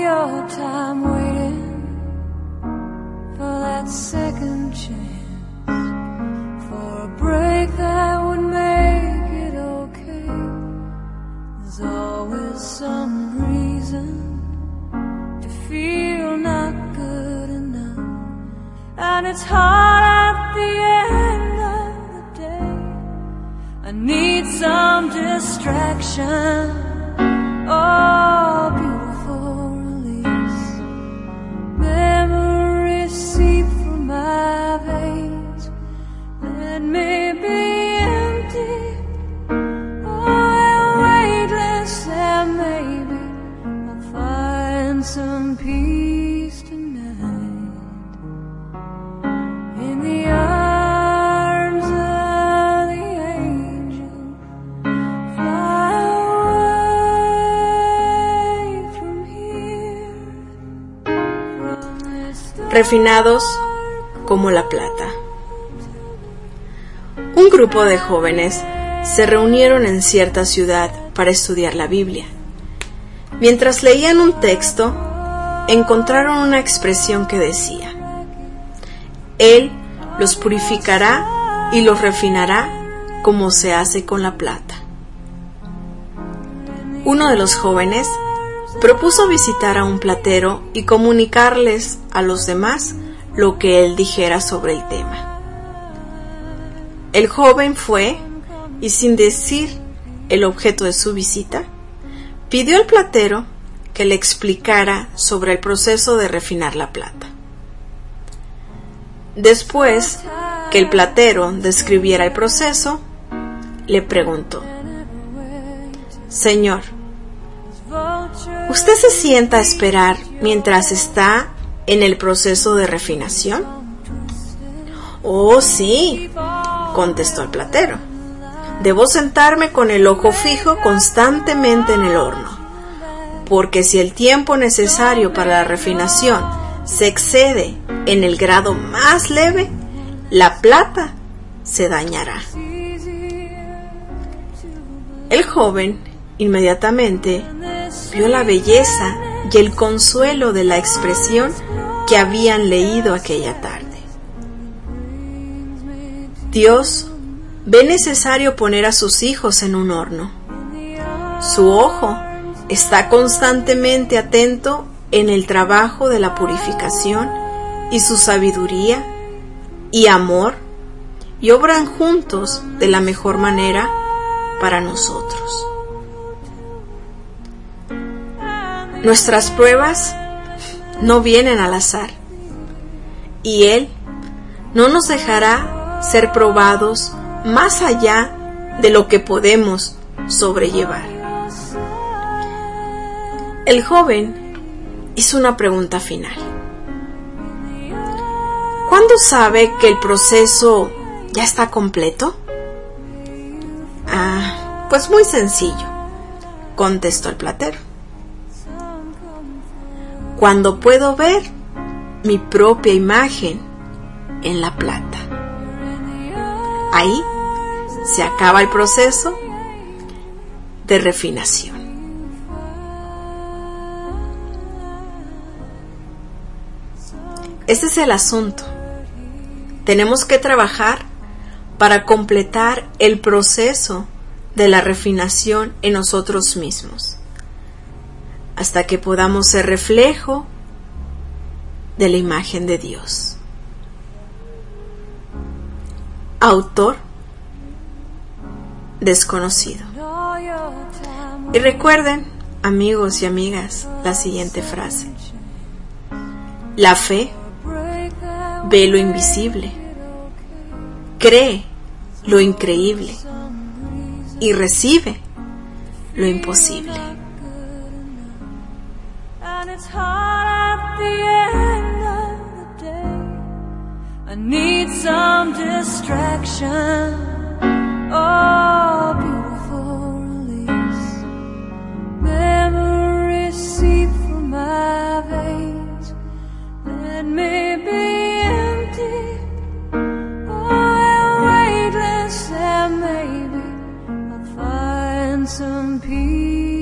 your time waiting for that second chance, for a break that would make it okay. There's always some reason to feel not good enough, and it's hard at the end of the day. I need some distraction. Oh, beautiful release. Memories seep from my veins. Let me be empty. Oh, weightless, and maybe I'll find some peace tonight in the arms of the angel. Fly away from here, from this Refinados como la plata. Un grupo de jóvenes se reunieron en cierta ciudad para estudiar la Biblia. Mientras leían un texto, encontraron una expresión que decía: Él los purificará y los refinará como se hace con la plata. Uno de los jóvenes propuso visitar a un platero y comunicarles a los demás lo que él dijera sobre el tema. El joven fue y, sin decir el objeto de su visita, pidió al platero que le explicara sobre el proceso de refinar la plata. Después que el platero describiera el proceso, le preguntó: Señor, ¿usted se sienta a esperar mientras está en el proceso de refinación? Oh, sí, contestó el platero. Debo sentarme con el ojo fijo constantemente en el horno, porque si el tiempo necesario para la refinación se excede en el grado más leve, la plata se dañará. El joven inmediatamente vio la belleza y el consuelo de la expresión que habían leído aquella tarde. Dios ve necesario poner a sus hijos en un horno. Su ojo está constantemente atento en el trabajo de la purificación, y su sabiduría y amor y obran juntos de la mejor manera para nosotros. Nuestras pruebas no vienen al azar, y Él no nos dejará ser probados más allá de lo que podemos sobrellevar. El joven hizo una pregunta final: ¿cuándo sabe que el proceso ya está completo? Pues muy sencillo, contestó el platero. Cuando puedo ver mi propia imagen en la plata. Ahí se acaba el proceso de refinación. Ese es el asunto. Tenemos que trabajar para completar el proceso de la refinación en nosotros mismos, hasta que podamos ser reflejo de la imagen de Dios. Autor desconocido. Y recuerden, amigos y amigas, la siguiente frase: la fe ve lo invisible, cree lo increíble y recibe lo imposible. I need some distraction. Oh, beautiful release. Memories seep from my veins. Let me be empty. Oh, weightless, and maybe I'll find some peace.